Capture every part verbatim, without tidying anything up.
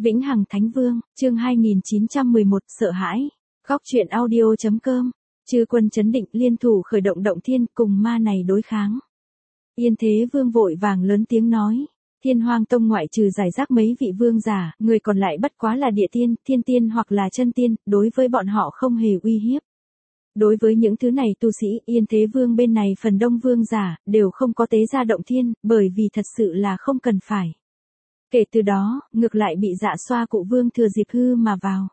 Vĩnh Hằng Thánh Vương, chương hai nghìn chín trăm mười một, sợ hãi. Góc truyện audio.com. Chư quân chấn định liên thủ khởi động động thiên cùng ma này đối kháng. Yên Thế Vương vội vàng lớn tiếng nói. Thiên Hoang Tông ngoại trừ giải rác mấy vị vương giả, người còn lại bất quá là địa tiên, thiên tiên hoặc là chân tiên, đối với bọn họ không hề uy hiếp. Đối với những thứ này tu sĩ, Yên Thế Vương bên này phần đông vương giả, đều không có tế ra động thiên, bởi vì thật sự là không cần phải. Kể từ đó, ngược lại bị Dạ Xoa Cụ Vương thừa dịp hư mà vào.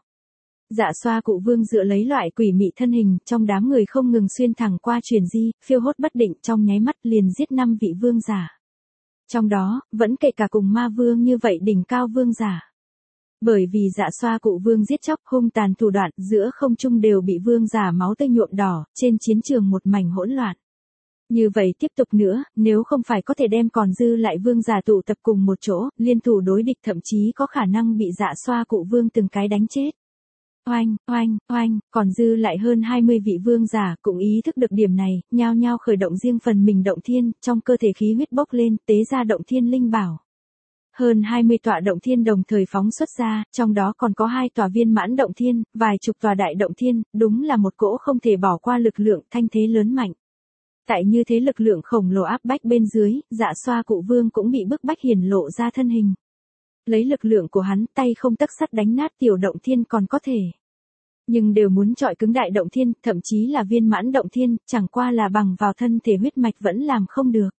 Dạ Xoa Cụ Vương dựa lấy loại quỷ mị thân hình, trong đám người không ngừng xuyên thẳng qua truyền di, phiêu hốt bất định trong nháy mắt liền giết năm vị vương giả. Trong đó, vẫn kể cả cùng ma vương như vậy đỉnh cao vương giả. Bởi vì Dạ Xoa Cụ Vương giết chóc hung tàn thủ đoạn, giữa không trung đều bị vương giả máu tươi nhuộm đỏ, trên chiến trường một mảnh hỗn loạn. Như vậy tiếp tục nữa, nếu không phải có thể đem còn dư lại vương giả tụ tập cùng một chỗ, liên thủ đối địch thậm chí có khả năng bị Dạ Xoa Cụ Vương từng cái đánh chết. Oanh, oanh, oanh, còn dư lại hơn hai mươi vị vương giả cũng ý thức được điểm này, nhao nhao khởi động riêng phần mình động thiên, trong cơ thể khí huyết bốc lên, tế ra động thiên linh bảo. Hơn hai mươi tọa động thiên đồng thời phóng xuất ra, trong đó còn có hai tòa viên mãn động thiên, vài chục tòa đại động thiên, đúng là một cỗ không thể bỏ qua lực lượng thanh thế lớn mạnh. Tại như thế lực lượng khổng lồ áp bách bên dưới, Dạ Xoa Cụ Vương cũng bị bức bách hiển lộ ra thân hình. Lấy lực lượng của hắn, tay không tấc sắt đánh nát tiểu động thiên còn có thể. Nhưng đều muốn trọi cứng đại động thiên, thậm chí là viên mãn động thiên, chẳng qua là bằng vào thân thể huyết mạch vẫn làm không được.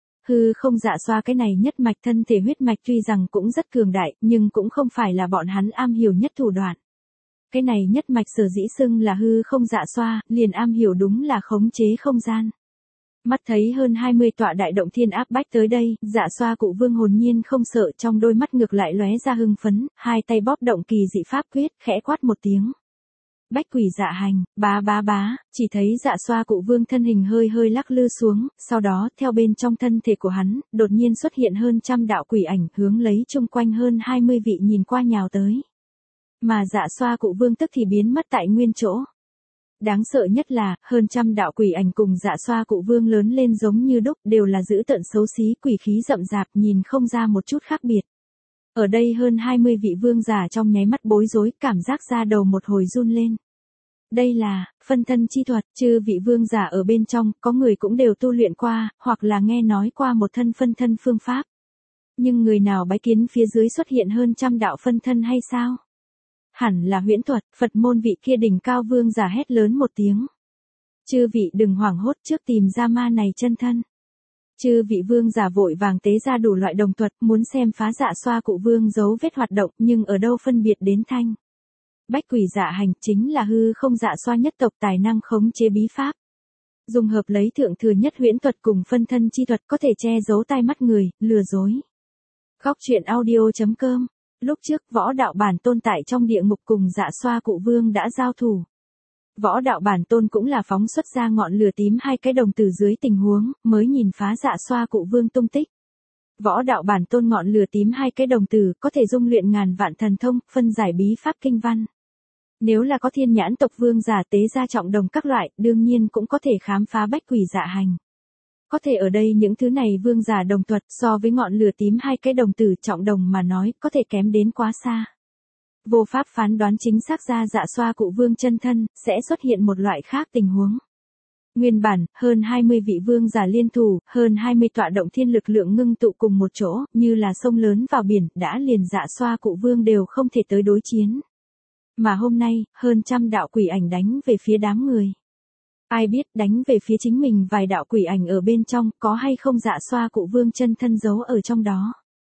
Hư không Dạ Xoa cái này nhất mạch thân thể huyết mạch tuy rằng cũng rất cường đại, nhưng cũng không phải là bọn hắn am hiểu nhất thủ đoạn. Cái này nhất mạch sở dĩ xưng là hư không Dạ Xoa, liền am hiểu đúng là khống chế không gian. Mắt thấy hơn hai mươi tọa đại động thiên áp bách tới đây, Dạ Xoa Cụ Vương hồn nhiên không sợ, trong đôi mắt ngược lại lóe ra hưng phấn, hai tay bóp động kỳ dị pháp quyết, khẽ quát một tiếng. Bách quỷ dạ hành, bá bá bá, chỉ thấy Dạ Xoa Cụ Vương thân hình hơi hơi lắc lư xuống, sau đó, theo bên trong thân thể của hắn, đột nhiên xuất hiện hơn trăm đạo quỷ ảnh, hướng lấy chung quanh hơn hai mươi vị nhìn qua nhào tới. Mà Dạ Xoa Cụ Vương tức thì biến mất tại nguyên chỗ. Đáng sợ nhất là, hơn trăm đạo quỷ ảnh cùng Dạ Xoa Cụ Vương lớn lên giống như đúc, đều là dữ tợn xấu xí, quỷ khí rậm rạp, nhìn không ra một chút khác biệt. Ở đây hơn hai mươi vị vương giả trong nháy mắt bối rối, cảm giác da đầu một hồi run lên. Đây là, phân thân chi thuật, chư vị vương giả ở bên trong, có người cũng đều tu luyện qua, hoặc là nghe nói qua một thân phân thân phương pháp. Nhưng người nào bái kiến phía dưới xuất hiện hơn trăm đạo phân thân hay sao? Hẳn là huyễn thuật, Phật môn vị kia đỉnh cao vương giả hét lớn một tiếng. Chư vị đừng hoảng hốt trước tìm ra ma này chân thân. Chư vị vương giả vội vàng tế ra đủ loại đồng thuật, muốn xem phá Dạ Xoa Cụ Vương dấu vết hoạt động, nhưng ở đâu phân biệt đến thanh. Bách quỷ dạ hành chính là hư không Dạ Xoa nhất tộc tài năng khống chế bí pháp. Dùng hợp lấy thượng thừa nhất huyễn thuật cùng phân thân chi thuật có thể che giấu tai mắt người, lừa dối. Góc truyện audio.com. Lúc trước Võ Đạo Bản Tôn tại trong địa ngục cùng Dạ Xoa Cụ Vương đã giao thủ. Võ Đạo Bản Tôn cũng là phóng xuất ra ngọn lửa tím hai cái đồng tử dưới tình huống, mới nhìn phá Dạ Xoa Cụ Vương tung tích. Võ Đạo Bản Tôn ngọn lửa tím hai cái đồng tử có thể dung luyện ngàn vạn thần thông, phân giải bí pháp kinh văn. Nếu là có thiên nhãn tộc vương giả tế ra trọng đồng các loại, đương nhiên cũng có thể khám phá bách quỷ dạ hành. Có thể ở đây những thứ này vương giả đồng thuật so với ngọn lửa tím hai cái đồng tử trọng đồng mà nói có thể kém đến quá xa. Vô pháp phán đoán chính xác ra Dạ Xoa Cụ Vương chân thân, sẽ xuất hiện một loại khác tình huống. Nguyên bản, hơn hai mươi vị vương giả liên thủ, hơn hai mươi tọa động thiên lực lượng ngưng tụ cùng một chỗ, như là sông lớn vào biển, đã liền Dạ Xoa Cụ Vương đều không thể tới đối chiến. Mà hôm nay, hơn trăm đạo quỷ ảnh đánh về phía đám người. Ai biết đánh về phía chính mình vài đạo quỷ ảnh ở bên trong, có hay không Dạ Xoa Cụ Vương chân thân giấu ở trong đó.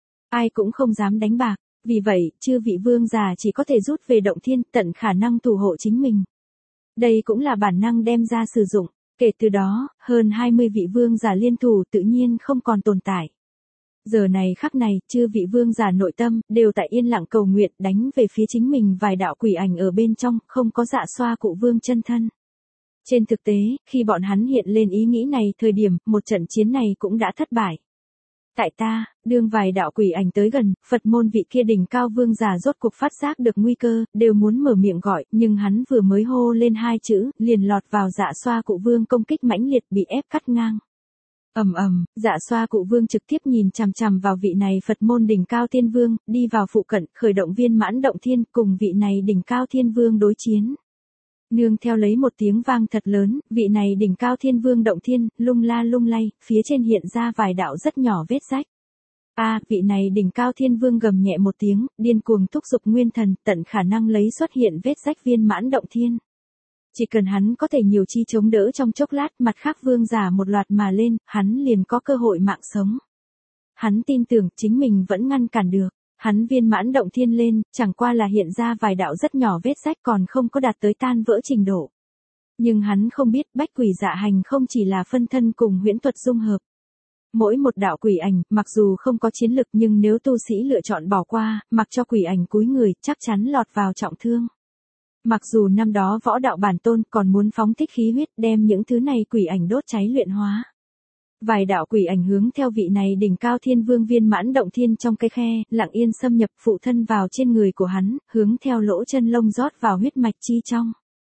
Ai cũng không dám đánh bạc, vì vậy, chư vị vương giả chỉ có thể rút về động thiên, tận khả năng thủ hộ chính mình. Đây cũng là bản năng đem ra sử dụng, kể từ đó, hơn hai mươi vị vương giả liên thủ tự nhiên không còn tồn tại. Giờ này khắc này, chư vị vương giả nội tâm, đều tại yên lặng cầu nguyện đánh về phía chính mình vài đạo quỷ ảnh ở bên trong, không có Dạ Xoa Cụ Vương chân thân. Trên thực tế, khi bọn hắn hiện lên ý nghĩ này thời điểm, một trận chiến này cũng đã thất bại. Tại ta, đương vài đạo quỷ ảnh tới gần, Phật môn vị kia đỉnh cao vương giả rốt cuộc phát giác được nguy cơ, đều muốn mở miệng gọi, nhưng hắn vừa mới hô lên hai chữ, liền lọt vào Dạ Xoa Cụ Vương công kích mãnh liệt bị ép cắt ngang. Ầm ầm, Dạ Xoa Cụ Vương trực tiếp nhìn chằm chằm vào vị này Phật môn đỉnh cao thiên vương, đi vào phụ cận, khởi động viên mãn động thiên, cùng vị này đỉnh cao thiên vương đối chiến. Nương theo lấy một tiếng vang thật lớn, vị này đỉnh cao thiên vương động thiên, lung la lung lay, phía trên hiện ra vài đạo rất nhỏ vết rách. A, à, vị này đỉnh cao thiên vương gầm nhẹ một tiếng, điên cuồng thúc giục nguyên thần, tận khả năng lấy xuất hiện vết rách viên mãn động thiên. Chỉ cần hắn có thể nhiều chi chống đỡ trong chốc lát, mặt khác vương giả một loạt mà lên, hắn liền có cơ hội mạng sống. Hắn tin tưởng chính mình vẫn ngăn cản được. Hắn viên mãn động thiên lên, chẳng qua là hiện ra vài đạo rất nhỏ vết rách còn không có đạt tới tan vỡ trình độ. Nhưng hắn không biết bách quỷ dạ hành không chỉ là phân thân cùng huyễn thuật dung hợp. Mỗi một đạo quỷ ảnh, mặc dù không có chiến lực nhưng nếu tu sĩ lựa chọn bỏ qua, mặc cho quỷ ảnh cúi người, chắc chắn lọt vào trọng thương. Mặc dù năm đó võ đạo bản tôn còn muốn phóng thích khí huyết đem những thứ này quỷ ảnh đốt cháy luyện hóa. Vài đạo quỷ ảnh hướng theo vị này đỉnh cao thiên vương viên mãn động thiên trong cái khe, lặng yên xâm nhập phụ thân vào trên người của hắn, hướng theo lỗ chân lông rót vào huyết mạch chi trong.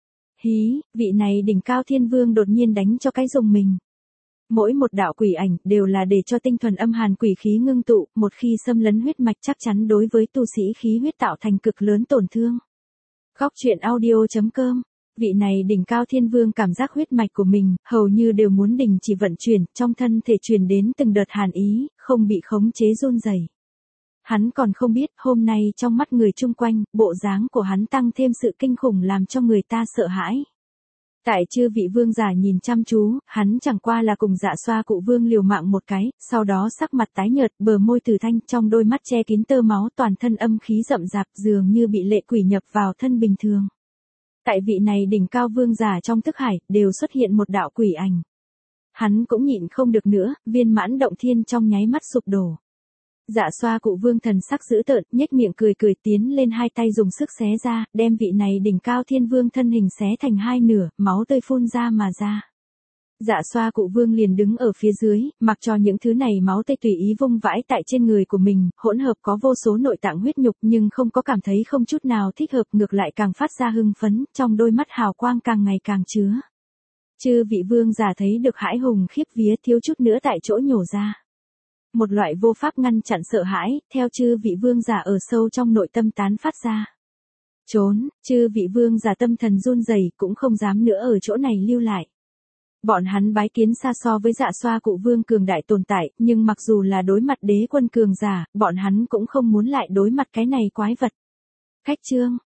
Hí, vị này đỉnh cao thiên vương đột nhiên đánh cho cái rùng mình. Mỗi một đạo quỷ ảnh đều là để cho tinh thuần âm hàn quỷ khí ngưng tụ, một khi xâm lấn huyết mạch chắc chắn đối với tu sĩ khí huyết tạo thành cực lớn tổn thương. Góc truyện audio chấm com. Vị này đỉnh cao thiên vương cảm giác huyết mạch của mình, hầu như đều muốn đình chỉ vận chuyển, trong thân thể truyền đến từng đợt hàn ý, không bị khống chế run rẩy. Hắn còn không biết, hôm nay trong mắt người chung quanh, bộ dáng của hắn tăng thêm sự kinh khủng làm cho người ta sợ hãi. Tại chư vị vương giả nhìn chăm chú, hắn chẳng qua là cùng Dạ Xoa Cụ Vương liều mạng một cái, sau đó sắc mặt tái nhợt, bờ môi từ thanh, trong đôi mắt che kín tơ máu, toàn thân âm khí rậm rạp, dường như bị lệ quỷ nhập vào thân bình thường. Tại vị này đỉnh cao vương giả trong thức hải, đều xuất hiện một đạo quỷ ảnh. Hắn cũng nhịn không được nữa, viên mãn động thiên trong nháy mắt sụp đổ. Dạ Xoa Cụ Vương thần sắc dữ tợn, nhếch miệng cười cười tiến lên hai tay dùng sức xé ra, đem vị này đỉnh cao thiên vương thân hình xé thành hai nửa, máu tươi phun ra mà ra. Dạ Xoa Cụ Vương liền đứng ở phía dưới, mặc cho những thứ này máu tươi tùy ý vung vãi tại trên người của mình, hỗn hợp có vô số nội tạng huyết nhục nhưng không có cảm thấy không chút nào thích hợp, ngược lại càng phát ra hưng phấn, trong đôi mắt hào quang càng ngày càng chứa. Chư vị vương giả thấy được hãi hùng khiếp vía, thiếu chút nữa tại chỗ nhổ ra. Một loại vô pháp ngăn chặn sợ hãi, theo chư vị vương giả ở sâu trong nội tâm tán phát ra. Trốn, chư vị vương giả tâm thần run rẩy, cũng không dám nữa ở chỗ này lưu lại. Bọn hắn bái kiến xa so với Dạ Xoa Cụ Vương cường đại tồn tại, nhưng mặc dù là đối mặt đế quân cường giả, bọn hắn cũng không muốn lại đối mặt cái này quái vật. Khách chương,